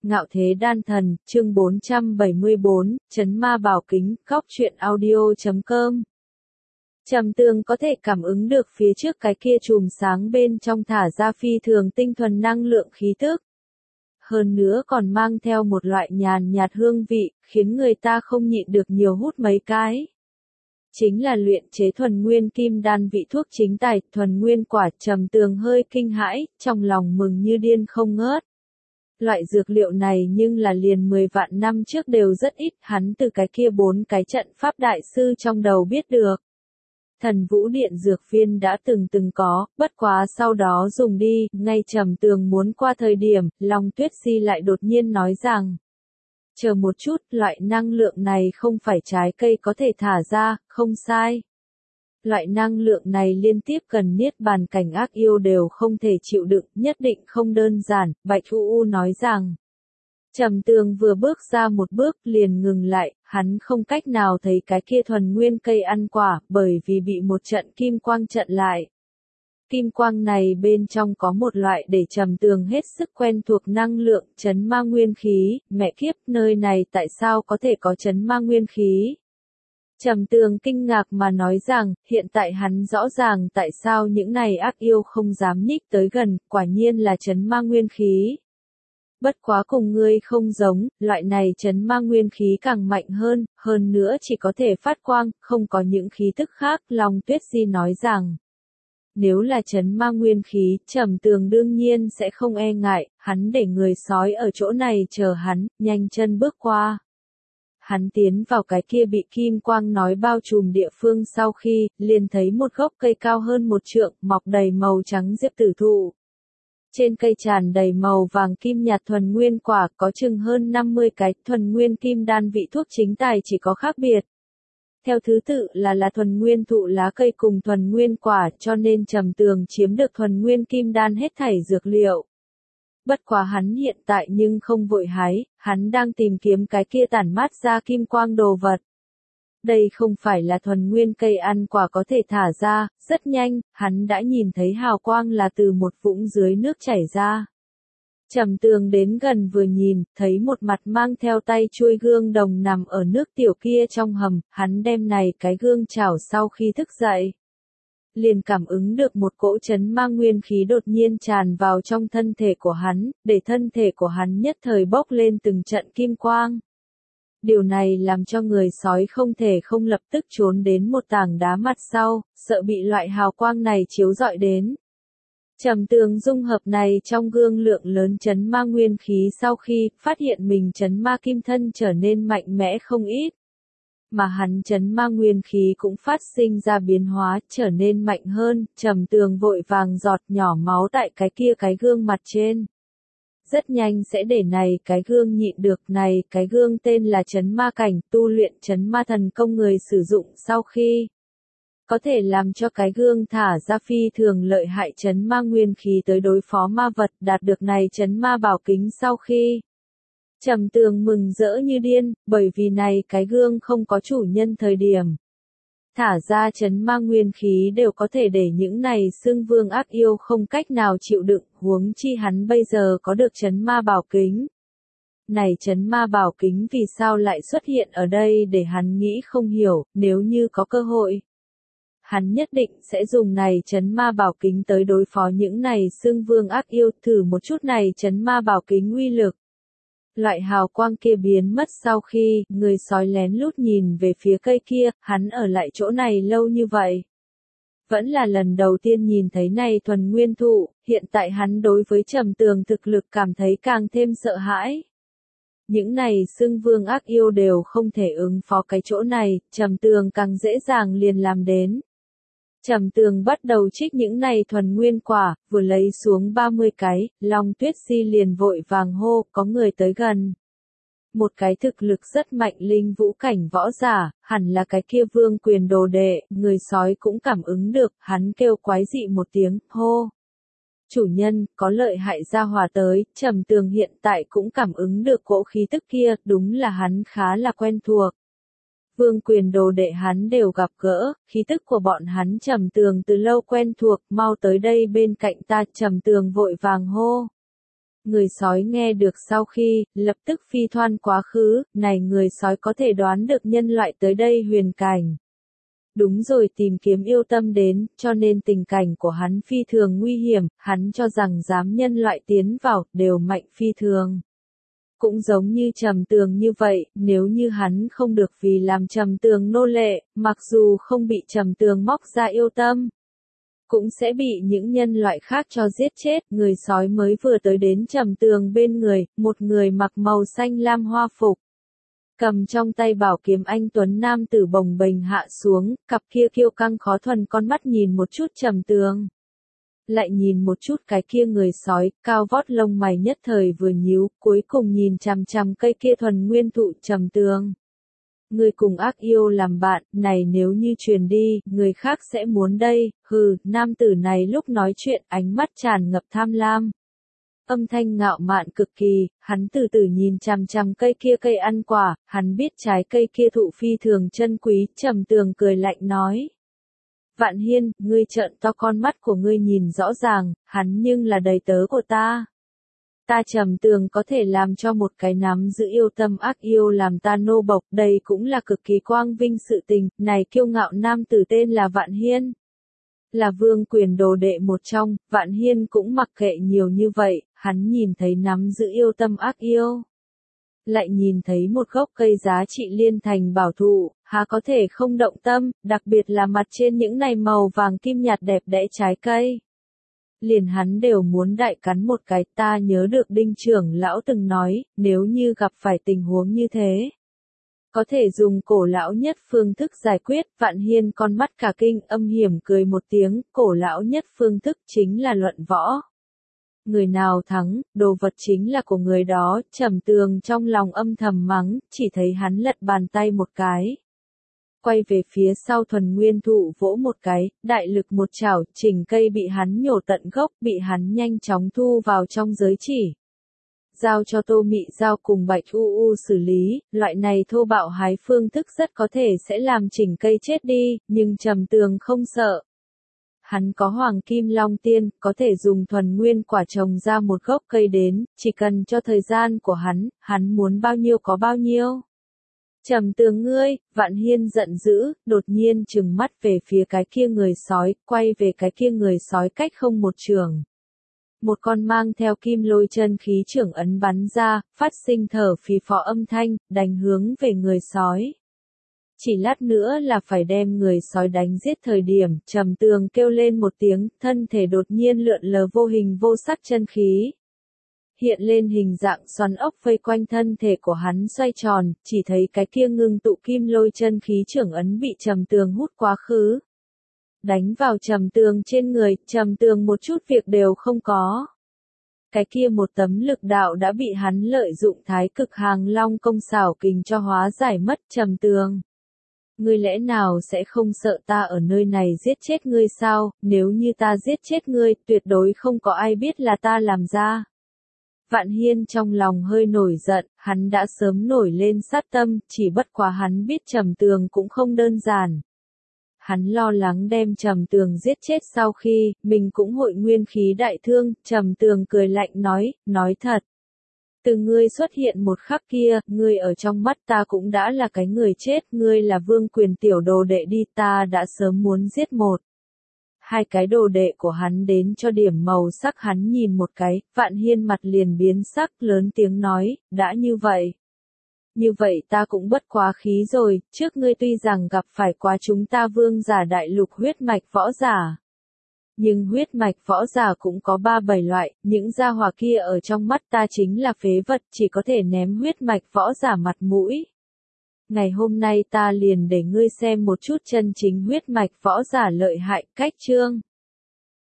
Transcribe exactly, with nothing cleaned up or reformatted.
Ngạo Thế Đan Thần, chương bốn trăm bảy mươi tư, Trấn Ma Bảo Kính, góc truyện audio chấm com. Trầm Tường có thể cảm ứng được phía trước cái kia chùm sáng bên trong thả ra phi thường tinh thuần năng lượng khí tức. Hơn nữa còn mang theo một loại nhàn nhạt hương vị, khiến người ta không nhịn được nhiều hút mấy cái. Chính là luyện chế thuần nguyên kim đan vị thuốc chính tài, thuần nguyên quả. Trầm Tường hơi kinh hãi, trong lòng mừng như điên không ngớt. Loại dược liệu này nhưng là liền mười vạn năm trước đều rất ít, hắn từ cái kia bốn cái trận pháp đại sư trong đầu biết được. Thần Vũ Điện dược viên đã từng từng có, bất quá sau đó dùng đi, ngay Trầm Tường muốn qua thời điểm, Long Tuyết Di lại đột nhiên nói rằng. Chờ một chút, loại năng lượng này không phải trái cây có thể thả ra, không sai. Loại năng lượng này liên tiếp gần niết bàn cảnh ác yêu đều không thể chịu đựng, nhất định không đơn giản, Bạch U U nói rằng. Trầm Tường vừa bước ra một bước liền ngừng lại, hắn không cách nào thấy cái kia thuần nguyên cây ăn quả, bởi vì bị một trận kim quang chặn lại. Kim quang này bên trong có một loại để Trầm Tường hết sức quen thuộc năng lượng, chấn ma nguyên khí, mẹ kiếp, nơi này tại sao có thể có chấn ma nguyên khí? Trầm Tường kinh ngạc mà nói rằng, hiện tại hắn rõ ràng tại sao những này ác yêu không dám nhích tới gần, quả nhiên là chấn ma nguyên khí. Bất quá cùng ngươi không giống, loại này chấn ma nguyên khí càng mạnh hơn, hơn nữa chỉ có thể phát quang, không có những khí tức khác, Long Tuyết Di nói rằng. Nếu là chấn ma nguyên khí, Trầm Tường đương nhiên sẽ không e ngại, hắn để người sói ở chỗ này chờ hắn, nhanh chân bước qua. Hắn tiến vào cái kia bị kim quang nói bao trùm địa phương sau khi, liền thấy một gốc cây cao hơn một trượng, mọc đầy màu trắng diệp tử thụ. Trên cây tràn đầy màu vàng kim nhạt thuần nguyên quả, có chừng hơn năm mươi cái, thuần nguyên kim đan vị thuốc chính tài chỉ có khác biệt. Theo thứ tự là là thuần nguyên thụ lá cây cùng thuần nguyên quả, cho nên Trầm Tường chiếm được thuần nguyên kim đan hết thảy dược liệu. Bất quá hắn hiện tại nhưng không vội hái, hắn đang tìm kiếm cái kia tản mát ra kim quang đồ vật. Đây không phải là thuần nguyên cây ăn quả có thể thả ra, rất nhanh, hắn đã nhìn thấy hào quang là từ một vũng dưới nước chảy ra. Trầm Tường đến gần vừa nhìn, thấy một mặt mang theo tay chuôi gương đồng nằm ở nước tiểu kia trong hầm, hắn đem này cái gương chảo sau khi thức dậy. Liền cảm ứng được một cỗ chấn ma nguyên khí đột nhiên tràn vào trong thân thể của hắn, để thân thể của hắn nhất thời bốc lên từng trận kim quang. Điều này làm cho người sói không thể không lập tức trốn đến một tảng đá mặt sau, sợ bị loại hào quang này chiếu rọi đến. Trầm Tường dung hợp này trong gương lượng lớn chấn ma nguyên khí sau khi phát hiện mình chấn ma kim thân trở nên mạnh mẽ không ít. Mà hắn chấn ma nguyên khí cũng phát sinh ra biến hóa, trở nên mạnh hơn, Trầm Tường vội vàng giọt nhỏ máu tại cái kia cái gương mặt trên. Rất nhanh sẽ để này cái gương nhịn được, này cái gương tên là chấn ma cảnh, tu luyện chấn ma thần công người sử dụng sau khi có thể làm cho cái gương thả ra phi thường lợi hại chấn ma nguyên khí tới đối phó ma vật, đạt được này chấn ma bảo kính sau khi. Trầm Tường mừng rỡ như điên, bởi vì này cái gương không có chủ nhân thời điểm. Thả ra chấn ma nguyên khí đều có thể để những này xương vương ác yêu không cách nào chịu đựng, huống chi hắn bây giờ có được chấn ma bảo kính. Này chấn ma bảo kính vì sao lại xuất hiện ở đây để hắn nghĩ không hiểu, nếu như có cơ hội. Hắn nhất định sẽ dùng này chấn ma bảo kính tới đối phó những này xương vương ác yêu, thử một chút này chấn ma bảo kính uy lực. Loại hào quang kia biến mất sau khi, người sói lén lút nhìn về phía cây kia, hắn ở lại chỗ này lâu như vậy. Vẫn là lần đầu tiên nhìn thấy này thuần nguyên thụ, hiện tại hắn đối với Trầm Tường thực lực cảm thấy càng thêm sợ hãi. Những này xưng vương ác yêu đều không thể ứng phó cái chỗ này, Trầm Tường càng dễ dàng liền làm đến. Trầm Tường bắt đầu trích những này thuần nguyên quả, vừa lấy xuống ba mươi cái, Long Tuyết Di liền vội vàng hô, có người tới gần. Một cái thực lực rất mạnh linh vũ cảnh võ giả, hẳn là cái kia Vương Quyền đồ đệ, người sói cũng cảm ứng được, hắn kêu quái dị một tiếng, hô. Chủ nhân, có lợi hại gia hỏa tới, Trầm Tường hiện tại cũng cảm ứng được cỗ khí tức kia, đúng là hắn khá là quen thuộc. Vương Quyền đồ đệ hắn đều gặp gỡ, khí tức của bọn hắn Trầm Tường từ lâu quen thuộc, mau tới đây bên cạnh ta, Trầm Tường vội vàng hô. Người sói nghe được sau khi, lập tức phi thoăn quá khứ, này người sói có thể đoán được nhân loại tới đây huyền cảnh. Đúng rồi, tìm kiếm yêu tâm đến, cho nên tình cảnh của hắn phi thường nguy hiểm, hắn cho rằng dám nhân loại tiến vào, đều mạnh phi thường. Cũng giống như Trầm Tường như vậy, nếu như hắn không được vì làm Trầm Tường nô lệ, mặc dù không bị Trầm Tường móc ra yêu tâm, cũng sẽ bị những nhân loại khác cho giết chết. Người sói mới vừa tới đến Trầm Tường bên người, một người mặc màu xanh lam hoa phục, cầm trong tay bảo kiếm anh tuấn nam tử bồng bềnh hạ xuống, cặp kia kiêu căng khó thuần con mắt nhìn một chút Trầm Tường, lại nhìn một chút cái kia người sói, cao vót lông mày nhất thời vừa nhíu, cuối cùng nhìn chằm chằm cây kia thuần nguyên thụ. Trầm Tường, người cùng ác yêu làm bạn, này nếu như truyền đi, người khác sẽ muốn đây. Hừ, nam tử này lúc nói chuyện ánh mắt tràn ngập tham lam, âm thanh ngạo mạn cực kỳ. Hắn từ từ nhìn chằm chằm cây kia cây ăn quả, hắn biết trái cây kia thụ phi thường chân quý. Trầm Tường cười lạnh nói: Vạn Hiên, ngươi trợn to con mắt của ngươi nhìn rõ ràng, hắn nhưng là đầy tớ của ta. Ta Trầm Tường có thể làm cho một cái nắm giữ yêu tâm ác yêu làm ta nô bộc, đây cũng là cực kỳ quang vinh sự tình. Này kiêu ngạo nam tử tên là Vạn Hiên, là vương quyền đồ đệ một trong. Vạn Hiên cũng mặc kệ nhiều như vậy, hắn nhìn thấy nắm giữ yêu tâm ác yêu, lại nhìn thấy một gốc cây giá trị liên thành bảo thụ, há có thể không động tâm, đặc biệt là mặt trên những này màu vàng kim nhạt đẹp đẽ trái cây. Liền hắn đều muốn đại cắn một cái. Ta nhớ được Đinh trưởng lão từng nói, nếu như gặp phải tình huống như thế, có thể dùng cổ lão nhất phương thức giải quyết. Vạn Hiên con mắt cả kinh, âm hiểm cười một tiếng, cổ lão nhất phương thức chính là luận võ. Người nào thắng, đồ vật chính là của người đó. Trầm Tường trong lòng âm thầm mắng, chỉ thấy hắn lật bàn tay một cái, quay về phía sau thuần nguyên thụ vỗ một cái, đại lực một chảo, chỉnh cây bị hắn nhổ tận gốc, bị hắn nhanh chóng thu vào trong giới chỉ. Giao cho Tô Mị Giao cùng Bạch U U xử lý. Loại này thô bạo hái phương thức rất có thể sẽ làm chỉnh cây chết đi, nhưng Trầm Tường không sợ. Hắn có Hoàng Kim Long Tiên, có thể dùng thuần nguyên quả trồng ra một gốc cây đến, chỉ cần cho thời gian của hắn, hắn muốn bao nhiêu có bao nhiêu. Trầm Tường ngươi, Vạn Hiên giận dữ, đột nhiên trừng mắt về phía cái kia người sói, quay về cái kia người sói cách không một trường. Một con mang theo kim lôi chân khí trưởng ấn bắn ra, phát sinh thở phì phò âm thanh, đánh hướng về người sói. Chỉ lát nữa là phải đem người sói đánh giết thời điểm, Trầm Tường kêu lên một tiếng, thân thể đột nhiên lượn lờ vô hình vô sắc chân khí. Hiện lên hình dạng xoắn ốc vây quanh thân thể của hắn xoay tròn, chỉ thấy cái kia ngưng tụ kim lôi chân khí trưởng ấn bị Trầm Tường hút quá khứ. Đánh vào Trầm Tường trên người, Trầm Tường một chút việc đều không có. Cái kia một tấm lực đạo đã bị hắn lợi dụng thái cực hàng long công xảo kình cho hóa giải mất. Trầm Tường, ngươi lẽ nào sẽ không sợ ta ở nơi này giết chết ngươi sao? Nếu như ta giết chết ngươi, tuyệt đối không có ai biết là ta làm ra. Vạn Hiên trong lòng hơi nổi giận, hắn đã sớm nổi lên sát tâm, chỉ bất quá hắn biết Trầm Tường cũng không đơn giản. Hắn lo lắng đem Trầm Tường giết chết sau khi, mình cũng hội nguyên khí đại thương. Trầm Tường cười lạnh nói, nói thật. Từ ngươi xuất hiện một khắc kia, ngươi ở trong mắt ta cũng đã là cái người chết, ngươi là vương quyền tiểu đồ đệ đi, ta đã sớm muốn giết một. Hai cái đồ đệ của hắn đến cho điểm màu sắc. Hắn nhìn một cái, Vạn Hiên mặt liền biến sắc, lớn tiếng nói, đã như vậy. Như vậy ta cũng bất quá khí rồi, trước ngươi tuy rằng gặp phải quá chúng ta vương giả đại lục huyết mạch võ giả. Nhưng huyết mạch võ giả cũng có ba bảy loại, những gia hỏa kia ở trong mắt ta chính là phế vật, chỉ có thể ném huyết mạch võ giả mặt mũi. Ngày hôm nay ta liền để ngươi xem một chút chân chính huyết mạch võ giả lợi hại. Cách chương